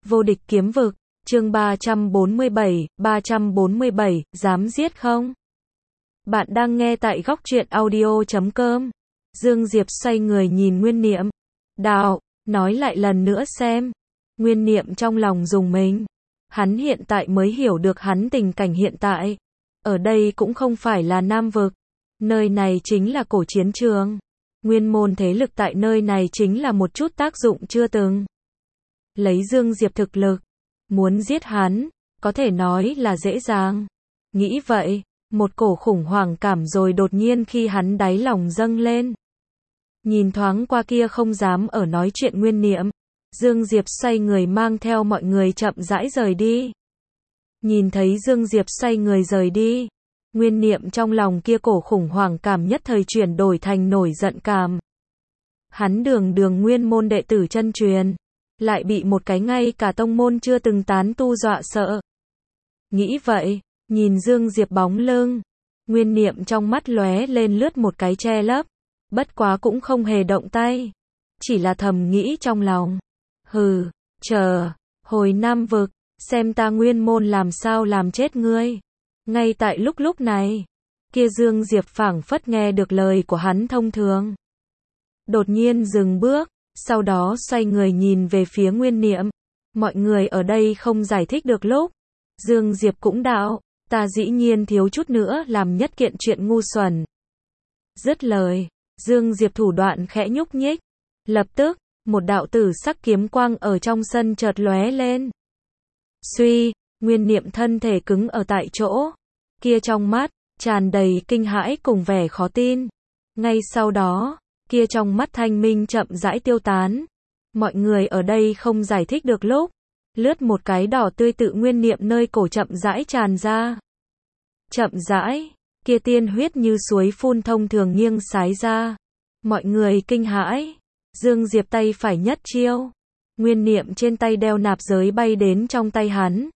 Vô địch kiếm vực, chương 347, dám giết không? Bạn đang nghe tại góc truyện audio.com. Dương Diệp xoay người nhìn Nguyên Niệm. Đạo, nói lại lần nữa xem. Nguyên Niệm trong lòng rùng mình. Hắn hiện tại mới hiểu được hắn tình cảnh hiện tại. Ở đây cũng không phải là Nam vực. Nơi này chính là cổ chiến trường. Nguyên môn thế lực tại nơi này chính là một chút tác dụng chưa từng. Lấy Dương Diệp thực lực, muốn giết hắn, có thể nói là dễ dàng. Nghĩ vậy, một cổ khủng hoảng cảm rồi đột nhiên khi hắn đáy lòng dâng lên. Nhìn thoáng qua kia không dám ở nói chuyện Nguyên Niệm, Dương Diệp xoay người mang theo mọi người chậm rãi rời đi. Nhìn thấy Dương Diệp xoay người rời đi, Nguyên Niệm trong lòng kia cổ khủng hoảng cảm nhất thời chuyển đổi thành nổi giận cảm. Hắn đường nguyên môn đệ tử chân truyền, lại bị một cái ngay cả tông môn chưa từng tán tu dọa sợ. Nghĩ vậy, nhìn Dương Diệp bóng lưng, Nguyên Niệm trong mắt lóe lên lướt một cái che lấp, bất quá cũng không hề động tay, chỉ là thầm nghĩ trong lòng, hừ, chờ, hồi Nam vực, xem ta Nguyên môn làm sao làm chết ngươi. Ngay tại lúc này, kia Dương Diệp phảng phất nghe được lời của hắn thông thường. Đột nhiên dừng bước, sau đó xoay người nhìn về phía Nguyên Niệm. Mọi người ở đây không giải thích được lúc. Dương Diệp cũng đạo, ta dĩ nhiên thiếu chút nữa làm nhất kiện chuyện ngu xuẩn. Dứt lời, Dương Diệp thủ đoạn khẽ nhúc nhích. Lập tức, một đạo tử sắc kiếm quang ở trong sân chợt lóe lên. Suy, Nguyên Niệm thân thể cứng ở tại chỗ. Kia trong mắt, tràn đầy kinh hãi cùng vẻ khó tin. Ngay sau đó, kia trong mắt thanh minh chậm rãi tiêu tán. Mọi người ở đây không giải thích được lúc. Lướt một cái đỏ tươi tự Nguyên Niệm nơi cổ chậm rãi tràn ra. Chậm rãi, kia tiên huyết như suối phun thông thường nghiêng sái ra. Mọi người kinh hãi. Dương Diệp tay phải nhất chiêu. Nguyên Niệm trên tay đeo nạp giới bay đến trong tay hắn.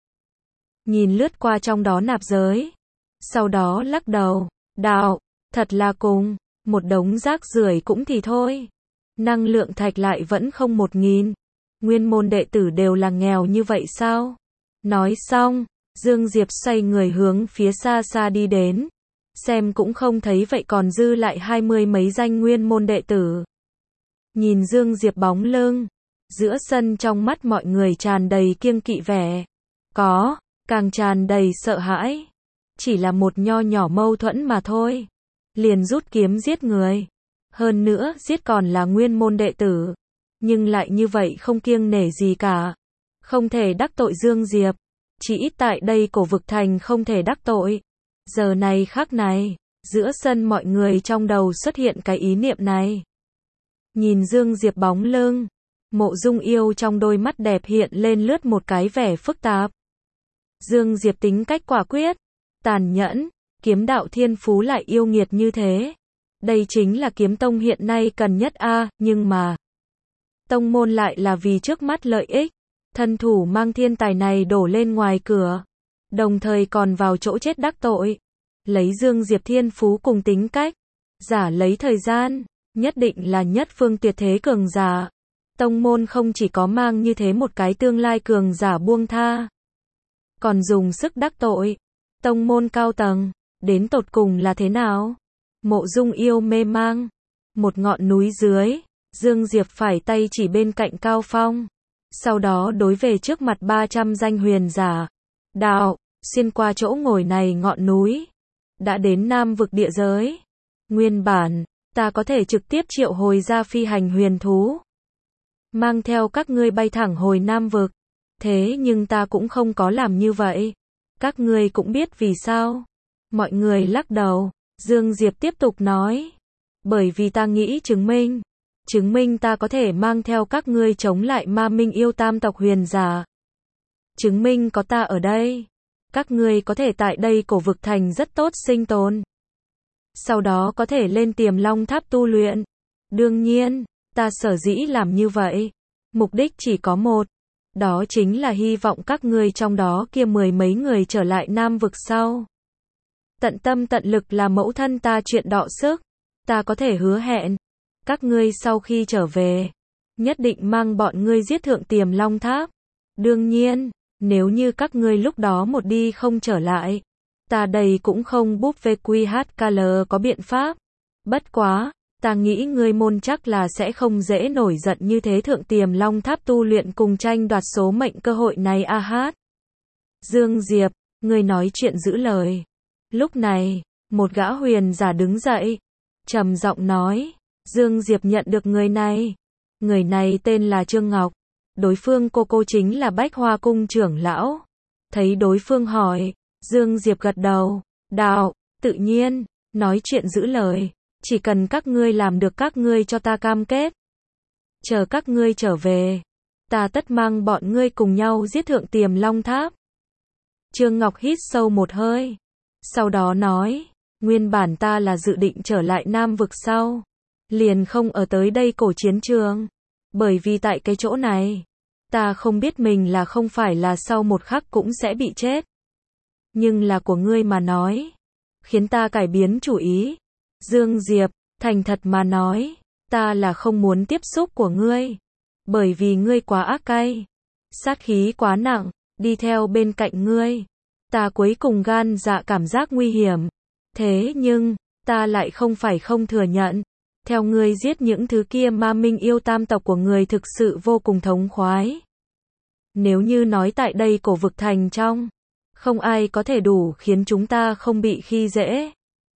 Nhìn lướt qua trong đó nạp giới. Sau đó lắc đầu, đạo, thật là cùng, một đống rác rưởi cũng thì thôi. Năng lượng thạch lại vẫn không 1000. Nguyên môn đệ tử đều là nghèo như vậy sao? Nói xong, Dương Diệp xoay người hướng phía xa xa đi đến. Xem cũng không thấy vậy còn dư lại 20 mấy danh nguyên môn đệ tử. Nhìn Dương Diệp bóng lưng, giữa sân trong mắt mọi người tràn đầy kiêng kỵ vẻ. Có, càng tràn đầy sợ hãi. Chỉ là một nho nhỏ mâu thuẫn mà thôi. Liền rút kiếm giết người. Hơn nữa giết còn là nguyên môn đệ tử. Nhưng lại như vậy không kiêng nể gì cả. Không thể đắc tội Dương Diệp. Chỉ ít tại đây cổ vực thành không thể đắc tội. Giờ này khắc này, giữa sân mọi người trong đầu xuất hiện cái ý niệm này. Nhìn Dương Diệp bóng lưng, Mộ Dung Yêu trong đôi mắt đẹp hiện lên lướt một cái vẻ phức tạp. Dương Diệp tính cách quả quyết, tàn nhẫn, kiếm đạo thiên phú lại yêu nghiệt như thế. Đây chính là kiếm tông hiện nay cần nhất nhưng mà tông môn lại là vì trước mắt lợi ích, thân thủ mang thiên tài này đổ lên ngoài cửa, đồng thời còn vào chỗ chết đắc tội. Lấy Dương Diệp thiên phú cùng tính cách, giả lấy thời gian, nhất định là nhất phương tuyệt thế cường giả. Tông môn không chỉ có mang như thế một cái tương lai cường giả buông tha, còn dùng sức đắc tội. Tông môn cao tầng, đến tột cùng là thế nào? Mộ Dung Yêu mê mang. Một ngọn núi dưới, Dương Diệp phải tay chỉ bên cạnh cao phong. Sau đó đối về trước mặt 300 danh huyền giả. Đạo, xuyên qua chỗ ngồi này ngọn núi. Đã đến Nam vực địa giới. Nguyên bản, ta có thể trực tiếp triệu hồi ra phi hành huyền thú. Mang theo các ngươi bay thẳng hồi Nam vực. Thế nhưng ta cũng không có làm như vậy. Các ngươi cũng biết vì sao. Mọi người lắc đầu. Dương Diệp tiếp tục nói. Bởi vì ta nghĩ chứng minh ta có thể mang theo các ngươi chống lại ma minh yêu tam tộc huyền giả. Chứng minh có ta ở đây. Các ngươi có thể tại đây cổ vực thành rất tốt sinh tồn. Sau đó có thể lên Tiềm Long Tháp tu luyện. Đương nhiên, ta sở dĩ làm như vậy. Mục đích chỉ có một. Đó chính là hy vọng các ngươi trong đó kia 10 mấy người trở lại Nam vực sau. Tận tâm tận lực là mẫu thân ta chuyện đọ sức. Ta có thể hứa hẹn. Các ngươi sau khi trở về, nhất định mang bọn ngươi giết thượng Tiềm Long Tháp. Đương nhiên, nếu như các ngươi lúc đó một đi không trở lại, ta đây cũng không búp VQHKL có biện pháp. Bất quá, ta nghĩ ngươi môn chắc là sẽ không dễ nổi giận như thế. Thượng Tiềm Long Tháp tu luyện cùng tranh đoạt số mệnh cơ hội này a hát. Dương Diệp, ngươi nói chuyện giữ lời. Lúc này, một gã huyền giả đứng dậy, trầm giọng nói, Dương Diệp nhận được người này. Người này tên là Trương Ngọc, đối phương cô chính là Bách Hoa Cung trưởng lão. Thấy đối phương hỏi, Dương Diệp gật đầu, đạo, tự nhiên, nói chuyện giữ lời, chỉ cần các ngươi làm được các ngươi cho ta cam kết. Chờ các ngươi trở về, ta tất mang bọn ngươi cùng nhau giết Thượng Tiềm Long Tháp. Trương Ngọc hít sâu một hơi, sau đó nói, nguyên bản ta là dự định trở lại Nam Vực sau, liền không ở tới đây cổ chiến trường, bởi vì tại cái chỗ này, ta không biết mình là không phải là sau một khắc cũng sẽ bị chết. Nhưng là của ngươi mà nói, khiến ta cải biến chủ ý. Dương Diệp, thành thật mà nói, ta là không muốn tiếp xúc của ngươi, bởi vì ngươi quá ác cay, sát khí quá nặng, đi theo bên cạnh ngươi, ta cuối cùng gan dạ cảm giác nguy hiểm. Thế nhưng, ta lại không phải không thừa nhận, theo ngươi giết những thứ kia ma minh yêu tam tộc của người thực sự vô cùng thống khoái. Nếu như nói tại đây cổ vực thành trong, không ai có thể đủ khiến chúng ta không bị khi dễ.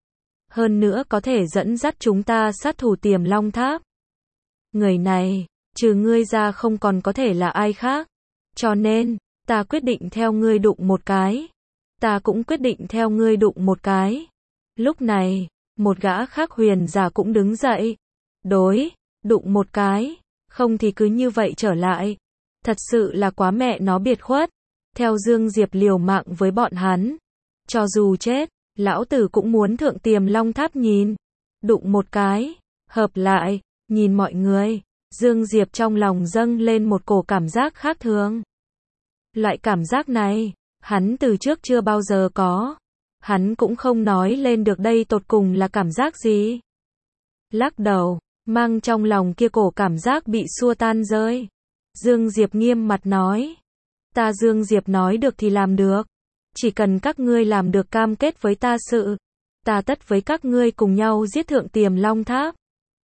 Hơn nữa có thể dẫn dắt chúng ta sát thủ Tiềm Long Tháp. Người này, trừ ngươi ra không còn có thể là ai khác. Cho nên, ta quyết định theo ngươi đụng một cái. Ta cũng quyết định theo ngươi đụng một cái. Lúc này, một gã khác huyền giả cũng đứng dậy. Đối, đụng một cái, không thì cứ như vậy trở lại. Thật sự là quá mẹ nó biệt khuất. Theo Dương Diệp liều mạng với bọn hắn. Cho dù chết, lão tử cũng muốn Thượng Tiềm Long Tháp nhìn. Đụng một cái, hợp lại, nhìn mọi người. Dương Diệp trong lòng dâng lên một cổ cảm giác khác thường. Loại cảm giác này, hắn từ trước chưa bao giờ có. Hắn cũng không nói lên được đây tột cùng là cảm giác gì. Lắc đầu, mang trong lòng kia cổ cảm giác bị xua tan rơi. Dương Diệp nghiêm mặt nói. Ta Dương Diệp nói được thì làm được. Chỉ cần các ngươi làm được cam kết với ta sự, ta tất với các ngươi cùng nhau giết Thượng Tiềm Long Tháp.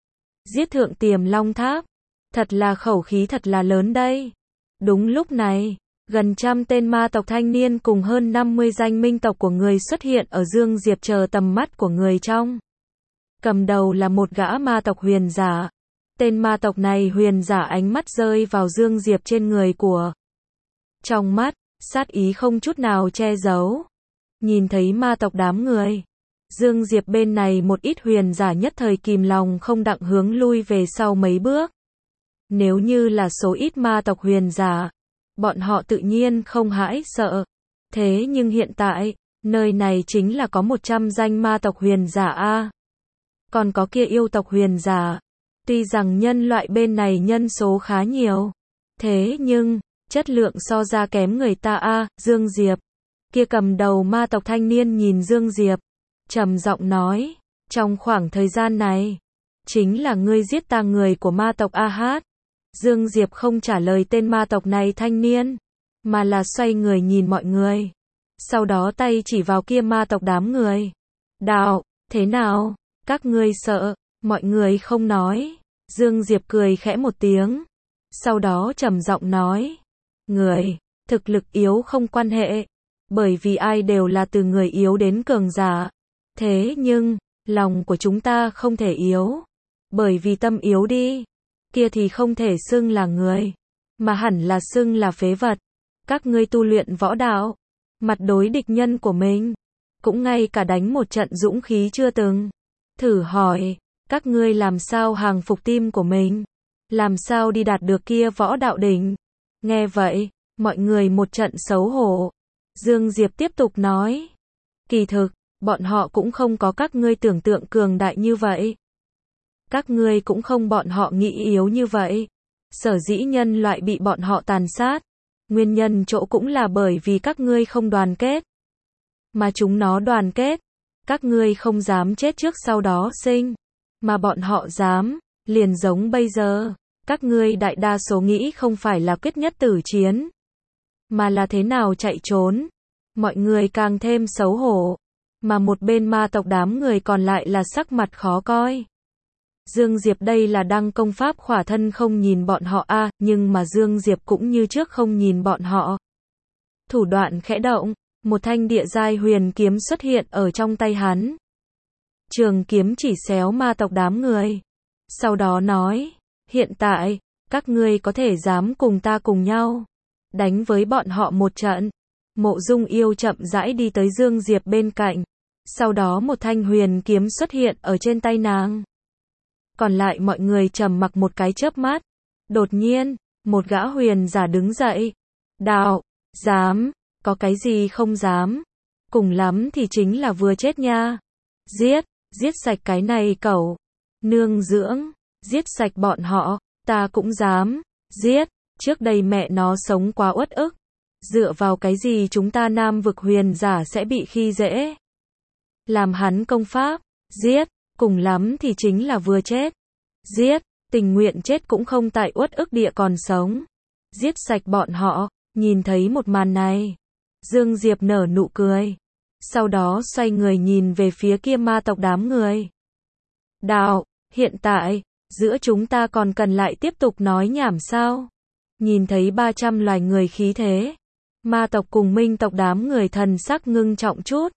Giết Thượng Tiềm Long Tháp. Thật là khẩu khí thật là lớn đây. Đúng lúc này, gần 100 tên ma tộc thanh niên cùng hơn 50 danh minh tộc của người xuất hiện ở Dương Diệp chờ tầm mắt của người trong. Cầm đầu là một gã ma tộc huyền giả. Tên ma tộc này huyền giả ánh mắt rơi vào Dương Diệp trên người của. Trong mắt, sát ý không chút nào che giấu. Nhìn thấy ma tộc đám người, Dương Diệp bên này một ít huyền giả nhất thời kìm lòng không đặng hướng lui về sau mấy bước. Nếu như là số ít ma tộc huyền giả, bọn họ tự nhiên không hãi sợ. Thế nhưng hiện tại, nơi này chính là có 100 danh ma tộc huyền giả a. Còn có kia yêu tộc huyền giả. Tuy rằng nhân loại bên này nhân số khá nhiều, thế nhưng chất lượng so ra kém người ta a. Dương Diệp, kia cầm đầu ma tộc thanh niên nhìn Dương Diệp, trầm giọng nói, trong khoảng thời gian này, chính là ngươi giết ta người của ma tộc a hát. Dương Diệp không trả lời tên ma tộc này thanh niên, mà là xoay người nhìn mọi người. Sau đó tay chỉ vào kia ma tộc đám người. Đạo, thế nào? Các ngươi sợ? Mọi người không nói. Dương Diệp cười khẽ một tiếng. Sau đó trầm giọng nói. Người, thực lực yếu không quan hệ. Bởi vì ai đều là từ người yếu đến cường giả. Thế nhưng, lòng của chúng ta không thể yếu. Bởi vì tâm yếu đi. Kia thì không thể xưng là người. Mà hẳn là xưng là phế vật. Các ngươi tu luyện võ đạo. Mặt đối địch nhân của mình. Cũng ngay cả đánh một trận dũng khí chưa từng. Thử hỏi, các ngươi làm sao hàng phục tim của mình? Làm sao đi đạt được kia võ đạo đỉnh? Nghe vậy, mọi người một trận xấu hổ. Dương Diệp tiếp tục nói. Kỳ thực, bọn họ cũng không có các ngươi tưởng tượng cường đại như vậy. Các ngươi cũng không bọn họ nghĩ yếu như vậy. Sở dĩ nhân loại bị bọn họ tàn sát. Nguyên nhân chỗ cũng là bởi vì các ngươi không đoàn kết. Mà chúng nó đoàn kết. Các ngươi không dám chết trước sau đó sinh. Mà bọn họ dám, liền giống bây giờ. Các ngươi đại đa số nghĩ không phải là quyết nhất tử chiến. mà là thế nào chạy trốn. Mọi người càng thêm xấu hổ, mà một bên ma tộc đám người còn lại là sắc mặt khó coi. Dương Diệp đây là đăng công pháp khỏa thân không nhìn bọn họ nhưng mà Dương Diệp cũng như trước không nhìn bọn họ. Thủ đoạn khẽ động, một thanh địa giai huyền kiếm xuất hiện ở trong tay hắn. Trường kiếm chỉ xéo ma tộc đám người. Sau đó nói, hiện tại, các ngươi có thể dám cùng ta cùng nhau đánh với bọn họ một trận. Mộ Dung Yêu chậm rãi đi tới Dương Diệp bên cạnh. Sau đó một thanh huyền kiếm xuất hiện ở trên tay nàng. Còn lại mọi người trầm mặc một cái chớp mắt. Đột nhiên, một gã huyền giả đứng dậy. Đạo, dám, có cái gì không dám. Cùng lắm thì chính là vừa chết nha. Giết sạch cái này cẩu. Nương dưỡng, giết sạch bọn họ, ta cũng dám. Giết, trước đây mẹ nó sống quá uất ức. Dựa vào cái gì chúng ta Nam vực huyền giả sẽ bị khi dễ. Làm hắn công pháp, giết, cùng lắm thì chính là vừa chết. Giết, tình nguyện chết cũng không tại uất ức địa còn sống. Giết sạch bọn họ, nhìn thấy một màn này. Dương Diệp nở nụ cười. Sau đó xoay người nhìn về phía kia ma tộc đám người. Đạo, hiện tại, giữa chúng ta còn cần lại tiếp tục nói nhảm sao? Nhìn thấy 300 loài người khí thế. Ma tộc cùng minh tộc đám người thần sắc ngưng trọng chút.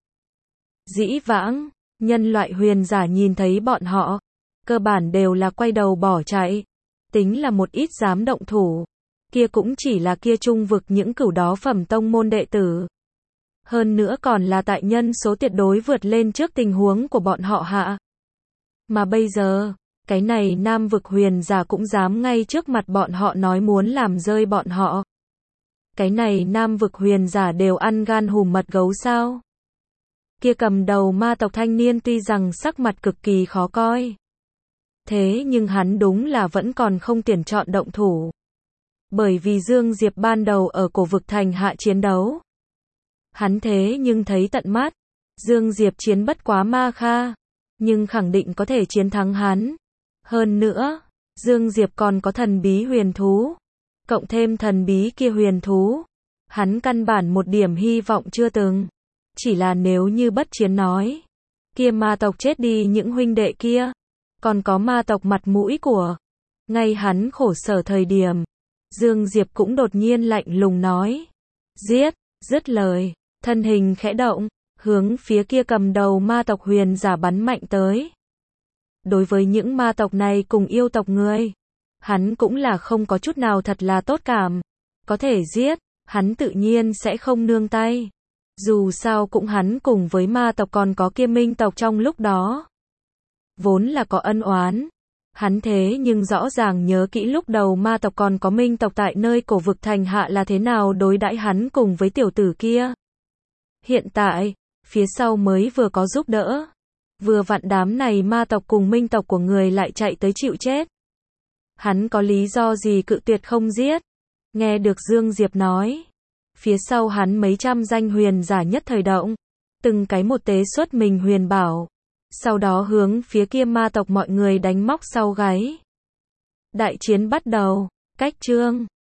Dĩ vãng, nhân loại huyền giả nhìn thấy bọn họ, cơ bản đều là quay đầu bỏ chạy. Tính là một ít dám động thủ. Kia cũng chỉ là kia trung vực những cửu đó phẩm tông môn đệ tử. Hơn nữa còn là tại nhân số tuyệt đối vượt lên trước tình huống của bọn họ hạ. Mà bây giờ, cái này Nam vực huyền giả cũng dám ngay trước mặt bọn họ nói muốn làm rơi bọn họ. Cái này Nam vực huyền giả đều ăn gan hùm mật gấu sao? Kia cầm đầu ma tộc thanh niên tuy rằng sắc mặt cực kỳ khó coi. Thế nhưng hắn đúng là vẫn còn không tuyển chọn động thủ. Bởi vì Dương Diệp ban đầu ở cổ vực thành hạ chiến đấu. Hắn thế nhưng thấy tận mắt. Dương Diệp chiến bất quá Ma Kha. Nhưng khẳng định có thể chiến thắng hắn. Hơn nữa, Dương Diệp còn có thần bí huyền thú. Cộng thêm thần bí kia huyền thú. Hắn căn bản một điểm hy vọng chưa từng. Chỉ là nếu như bất chiến nói. Kia ma tộc chết đi những huynh đệ kia. Còn có ma tộc mặt mũi của. Ngay hắn khổ sở thời điểm. Dương Diệp cũng đột nhiên lạnh lùng nói. Giết, dứt lời. Thân hình khẽ động. Hướng phía kia cầm đầu ma tộc huyền giả bắn mạnh tới. Đối với những ma tộc này cùng yêu tộc người. Hắn cũng là không có chút nào thật là tốt cảm. Có thể giết. Hắn tự nhiên sẽ không nương tay. Dù sao cũng hắn cùng với ma tộc còn có kia minh tộc trong lúc đó. Vốn là có ân oán. Hắn thế nhưng rõ ràng nhớ kỹ lúc đầu ma tộc còn có minh tộc tại nơi cổ vực thành hạ là thế nào đối đãi hắn cùng với tiểu tử kia. Hiện tại, phía sau mới vừa có giúp đỡ. Vừa vặn đám này ma tộc cùng minh tộc của người lại chạy tới chịu chết. Hắn có lý do gì cự tuyệt không giết? Nghe được Dương Diệp nói. Phía sau hắn mấy trăm danh huyền giả nhất thời động. Từng cái một tế xuất mình huyền bảo. Sau đó hướng phía kia ma tộc mọi người đánh móc sau gáy. Đại chiến bắt đầu. Cách chương